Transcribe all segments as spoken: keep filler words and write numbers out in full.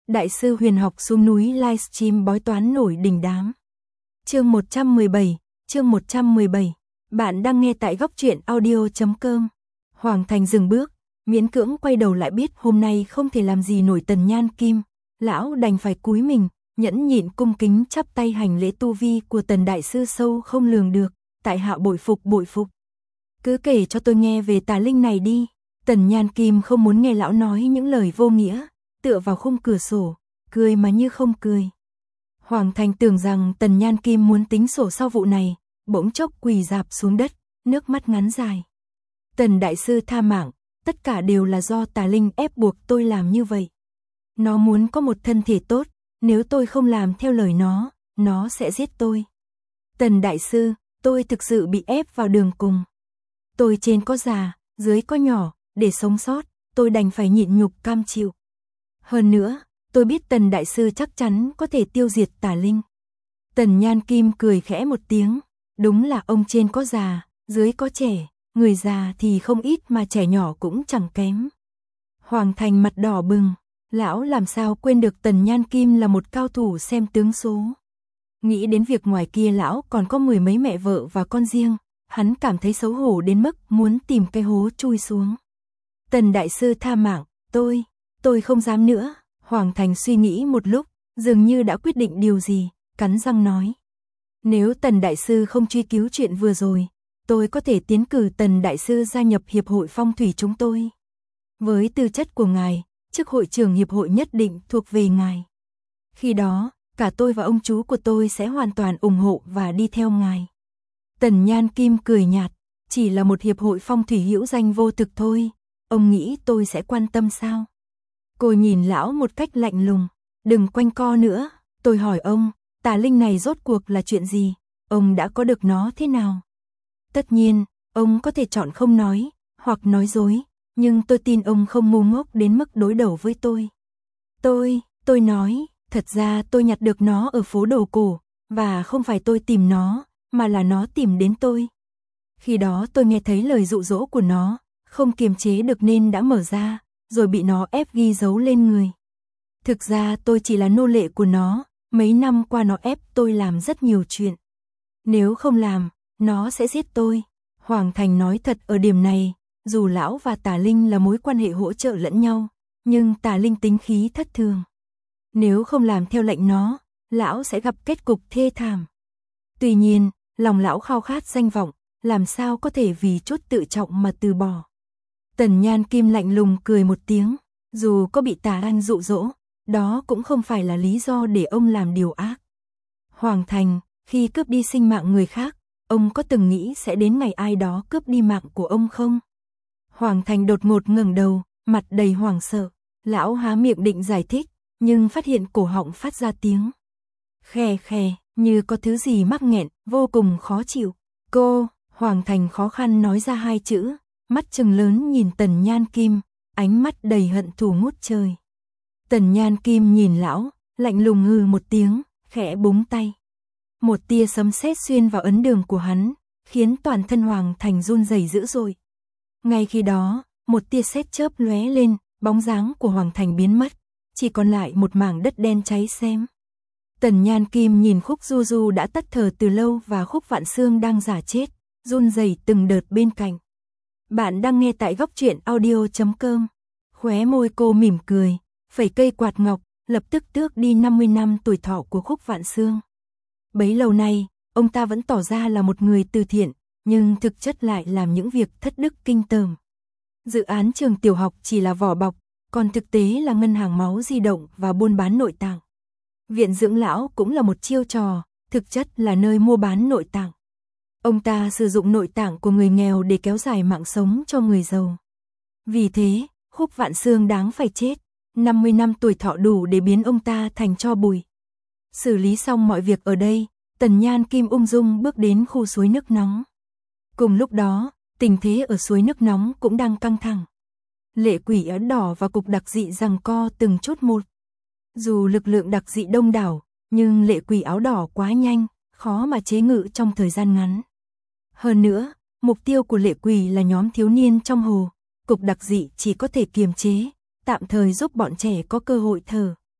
Đại sư huyền học xuống núi livestream bói toán nổi đình đám. Chương một trăm mười bảy, chương một trăm mười bảy. Bạn đang nghe tại góc truyện audio chấm com. Hoàng Thành dừng bước, miễn cưỡng quay đầu lại biết hôm nay không thể làm gì nổi Tần Nhan Kim, lão đành phải cúi mình, nhẫn nhịn cung kính chắp tay hành lễ. Tu vi của Tần đại sư sâu không lường được, tại hạ bội phục bội phục. Cứ kể cho tôi nghe về tà linh này đi. Tần Nhan Kim không muốn nghe lão nói những lời vô nghĩa, tựa vào khung cửa sổ, cười mà như không cười. Hoàng Thành tưởng rằng Tần Nhan Kim muốn tính sổ sau vụ này, bỗng chốc quỳ rạp xuống đất, nước mắt ngắn dài. Tần đại sư tha mạng, tất cả đều là do tà linh ép buộc tôi làm như vậy. Nó muốn có một thân thể tốt, nếu tôi không làm theo lời nó, nó sẽ giết tôi. Tần đại sư, tôi thực sự bị ép vào đường cùng. Tôi trên có già, dưới có nhỏ, để sống sót, tôi đành phải nhịn nhục cam chịu. Hơn nữa, tôi biết Tần đại sư chắc chắn có thể tiêu diệt tà linh. Tần Nhan Kim cười khẽ một tiếng, đúng là ông trên có già, dưới có trẻ, người già thì không ít mà trẻ nhỏ cũng chẳng kém. Hoàng Thành mặt đỏ bừng, lão làm sao quên được Tần Nhan Kim là một cao thủ xem tướng số. Nghĩ đến việc ngoài kia lão còn có mười mấy mẹ vợ và con riêng, hắn cảm thấy xấu hổ đến mức muốn tìm cái hố chui xuống. Tần đại sư tha mạng, tôi, tôi không dám nữa. Hoàng Thành suy nghĩ một lúc, dường như đã quyết định điều gì, cắn răng nói. Nếu Tần đại sư không truy cứu chuyện vừa rồi, tôi có thể tiến cử Tần đại sư gia nhập hiệp hội phong thủy chúng tôi. Với tư chất của ngài, chức hội trưởng hiệp hội nhất định thuộc về ngài. Khi đó, cả tôi và ông chú của tôi sẽ hoàn toàn ủng hộ và đi theo ngài. Tần Nhan Kim cười nhạt, chỉ là một hiệp hội phong thủy hữu danh vô thực thôi, ông nghĩ tôi sẽ quan tâm sao? Cô nhìn lão một cách lạnh lùng, đừng quanh co nữa, tôi hỏi ông, tà linh này rốt cuộc là chuyện gì, ông đã có được nó thế nào? Tất nhiên, ông có thể chọn không nói, hoặc nói dối, nhưng tôi tin ông không ngu ngốc đến mức đối đầu với tôi. Tôi, tôi nói, thật ra tôi nhặt được nó ở phố đồ cổ, và không phải tôi tìm nó, mà là nó tìm đến tôi. Khi đó tôi nghe thấy lời dụ dỗ của nó, không kiềm chế được nên đã mở ra, rồi bị nó ép ghi dấu lên người. Thực ra tôi chỉ là nô lệ của nó, mấy năm qua nó ép tôi làm rất nhiều chuyện. Nếu không làm, nó sẽ giết tôi. Hoàng Thành nói thật ở điểm này, dù lão và tà linh là mối quan hệ hỗ trợ lẫn nhau, nhưng tà linh tính khí thất thường. Nếu không làm theo lệnh nó, lão sẽ gặp kết cục thê thảm. Tuy nhiên, lòng lão khao khát danh vọng, làm sao có thể vì chút tự trọng mà từ bỏ. Tần Nhan Kim lạnh lùng cười một tiếng, dù có bị tà anh dụ dỗ, đó cũng không phải là lý do để ông làm điều ác. Hoàng Thành, khi cướp đi sinh mạng người khác, ông có từng nghĩ sẽ đến ngày ai đó cướp đi mạng của ông không? Hoàng Thành đột ngột ngẩng đầu, mặt đầy hoảng sợ, lão há miệng định giải thích, nhưng phát hiện cổ họng phát ra tiếng khè khè, như có thứ gì mắc nghẹn, vô cùng khó chịu. Cô, Hoàng Thành khó khăn nói ra hai chữ, mắt trừng lớn nhìn Tần Nhan Kim, ánh mắt đầy hận thù ngút trời. Tần Nhan Kim nhìn lão, lạnh lùng hừ một tiếng, khẽ búng tay. Một tia sấm sét xuyên vào ấn đường của hắn, khiến toàn thân Hoàng Thành run rẩy dữ dội. Ngay khi đó, một tia sét chớp lóe lên, bóng dáng của Hoàng Thành biến mất, chỉ còn lại một mảng đất đen cháy xém. Tần Nhan Kim nhìn Khúc Du Du đã tắt thở từ lâu và Khúc Vạn Xương đang giả chết, run rẩy từng đợt bên cạnh. Bạn đang nghe tại góc truyện audio chấm com. Khóe môi cô mỉm cười, phẩy cây quạt ngọc, lập tức tước đi năm mươi năm tuổi thọ của Khúc Vạn Xương. Bấy lâu nay, ông ta vẫn tỏ ra là một người từ thiện, nhưng thực chất lại làm những việc thất đức kinh tởm. Dự án trường tiểu học chỉ là vỏ bọc, còn thực tế là ngân hàng máu di động và buôn bán nội tạng. Viện dưỡng lão cũng là một chiêu trò, thực chất là nơi mua bán nội tạng. Ông ta sử dụng nội tạng của người nghèo để kéo dài mạng sống cho người giàu. Vì thế, Khúc Vạn Xương đáng phải chết, năm mươi năm tuổi thọ đủ để biến ông ta thành tro bụi. Xử lý xong mọi việc ở đây, Tần Nhan Kim ung dung bước đến khu suối nước nóng. Cùng lúc đó, tình thế ở suối nước nóng cũng đang căng thẳng. Lệ quỷ áo đỏ và cục đặc dị giằng co từng chút một. Dù lực lượng đặc dị đông đảo, nhưng lệ quỷ áo đỏ quá nhanh, khó mà chế ngự trong thời gian ngắn. Hơn nữa, mục tiêu của lệ quỷ là nhóm thiếu niên trong hồ, cục đặc dị chỉ có thể kiềm chế, tạm thời giúp bọn trẻ có cơ hội thở.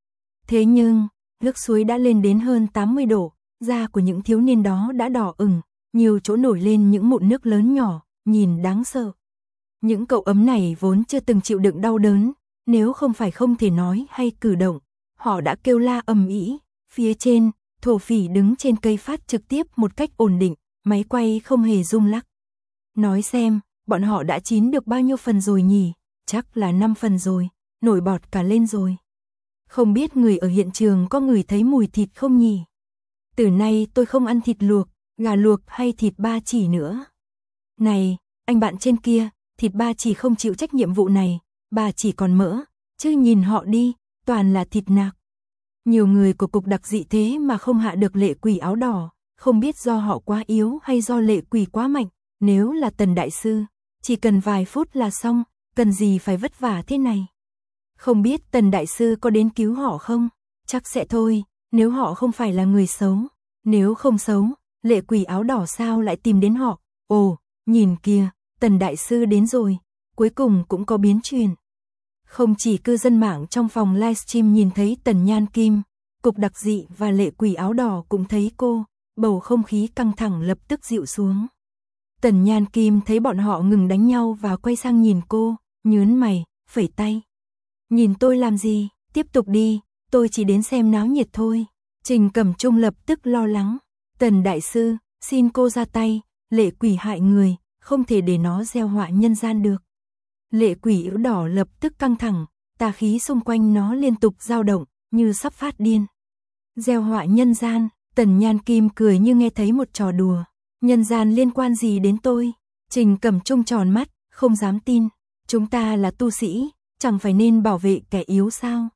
Thế nhưng, nước suối đã lên đến hơn tám mươi độ, da của những thiếu niên đó đã đỏ ửng, nhiều chỗ nổi lên những mụn nước lớn nhỏ, nhìn đáng sợ. Những cậu ấm này vốn chưa từng chịu đựng đau đớn, nếu không phải không thể nói hay cử động, họ đã kêu la ầm ĩ. Phía trên, thổ phỉ đứng trên cây phát trực tiếp một cách ổn định, máy quay không hề rung lắc. Nói xem, bọn họ đã chín được bao nhiêu phần rồi nhỉ? Chắc là năm phần rồi, nổi bọt cả lên rồi. Không biết người ở hiện trường có ngửi thấy mùi thịt không nhỉ? Từ nay tôi không ăn thịt luộc, gà luộc hay thịt ba chỉ nữa. Này, anh bạn trên kia, thịt ba chỉ không chịu trách nhiệm vụ này, bà chỉ còn mỡ, chứ nhìn họ đi, toàn là thịt nạc. Nhiều người của cục đặc dị thế mà không hạ được lệ quỷ áo đỏ, không biết do họ quá yếu hay do lệ quỷ quá mạnh. Nếu là Tần đại sư, chỉ cần vài phút là xong, cần gì phải vất vả thế này. Không biết Tần đại sư có đến cứu họ không? Chắc sẽ thôi, nếu họ không phải là người xấu. Nếu không xấu, lệ quỷ áo đỏ sao lại tìm đến họ? Ồ, nhìn kìa, Tần đại sư đến rồi, cuối cùng cũng có biến chuyển. Không chỉ cư dân mạng trong phòng livestream nhìn thấy Tần Nhan Kim, cục đặc dị và lệ quỷ áo đỏ cũng thấy cô, bầu không khí căng thẳng lập tức dịu xuống. Tần Nhan Kim thấy bọn họ ngừng đánh nhau và quay sang nhìn cô, nhớn mày, phẩy tay. Nhìn tôi làm gì, tiếp tục đi, tôi chỉ đến xem náo nhiệt thôi. Trình Cẩm Trung lập tức lo lắng. Tần đại sư, xin cô ra tay, lệ quỷ hại người, không thể để nó gieo họa nhân gian được. Lệ quỷ áo đỏ lập tức căng thẳng, tà khí xung quanh nó liên tục dao động, như sắp phát điên. Gieo họa nhân gian, Tần Nhan Kim cười như nghe thấy một trò đùa. Nhân gian liên quan gì đến tôi? Trình Cẩm Trung tròn mắt, không dám tin. Chúng ta là tu sĩ, chẳng phải nên bảo vệ kẻ yếu sao?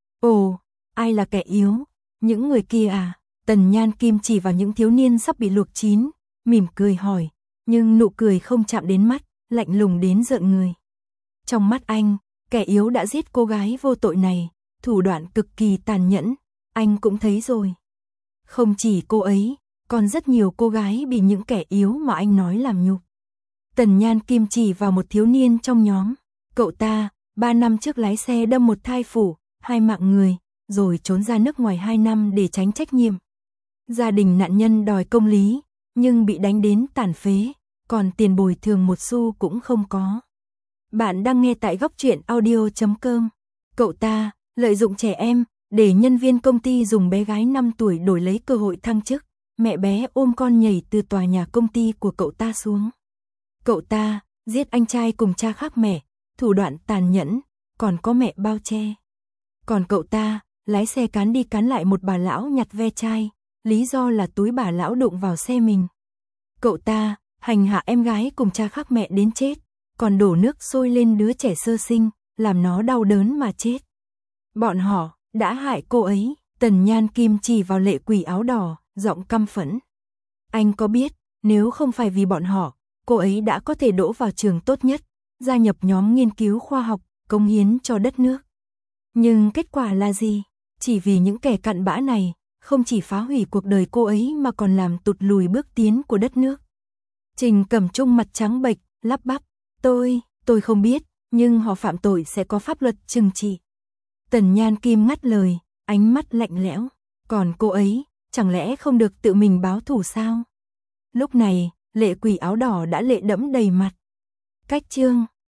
Ồ, ai là kẻ yếu? Những người kia à? Tần Nhan Kim chỉ vào những thiếu niên sắp bị luộc chín, mỉm cười hỏi, nhưng nụ cười không chạm đến mắt, lạnh lùng đến rợn người. Trong mắt anh, kẻ yếu đã giết cô gái vô tội này, thủ đoạn cực kỳ tàn nhẫn, anh cũng thấy rồi. Không chỉ cô ấy, còn rất nhiều cô gái bị những kẻ yếu mà anh nói làm nhục. Tần Nhan Kim chỉ vào một thiếu niên trong nhóm, cậu ta, ba năm trước lái xe đâm một thai phụ, hai mạng người, rồi trốn ra nước ngoài hai năm để tránh trách nhiệm. Gia đình nạn nhân đòi công lý, nhưng bị đánh đến tàn phế, còn tiền bồi thường một xu cũng không có. Bạn đang nghe tại góc truyện audio chấm com. Cậu ta, lợi dụng trẻ em, để nhân viên công ty dùng bé gái năm tuổi đổi lấy cơ hội thăng chức. Mẹ bé ôm con nhảy từ tòa nhà công ty của cậu ta xuống. Cậu ta, giết anh trai cùng cha khác mẹ, thủ đoạn tàn nhẫn, còn có mẹ bao che. Còn cậu ta, lái xe cán đi cán lại một bà lão nhặt ve chai, lý do là túi bà lão đụng vào xe mình. Cậu ta, hành hạ em gái cùng cha khác mẹ đến chết, còn đổ nước sôi lên đứa trẻ sơ sinh, làm nó đau đớn mà chết. Bọn họ, đã hại cô ấy. Tần Nhan Kim chỉ vào lệ quỷ áo đỏ, giọng căm phẫn. Anh có biết, nếu không phải vì bọn họ, cô ấy đã có thể đỗ vào trường tốt nhất, gia nhập nhóm nghiên cứu khoa học, cống hiến cho đất nước. Nhưng kết quả là gì? Chỉ vì những kẻ cặn bã này, không chỉ phá hủy cuộc đời cô ấy mà còn làm tụt lùi bước tiến của đất nước. Trình Cẩm Trung mặt trắng bệch, lắp bắp. Tôi, tôi không biết, nhưng họ phạm tội sẽ có pháp luật trừng trị. Tần Nhan Kim ngắt lời, ánh mắt lạnh lẽo. Còn cô ấy, chẳng lẽ không được tự mình báo thù sao? Lúc này, lệ quỷ áo đỏ đã lệ đẫm đầy mặt. Cách chương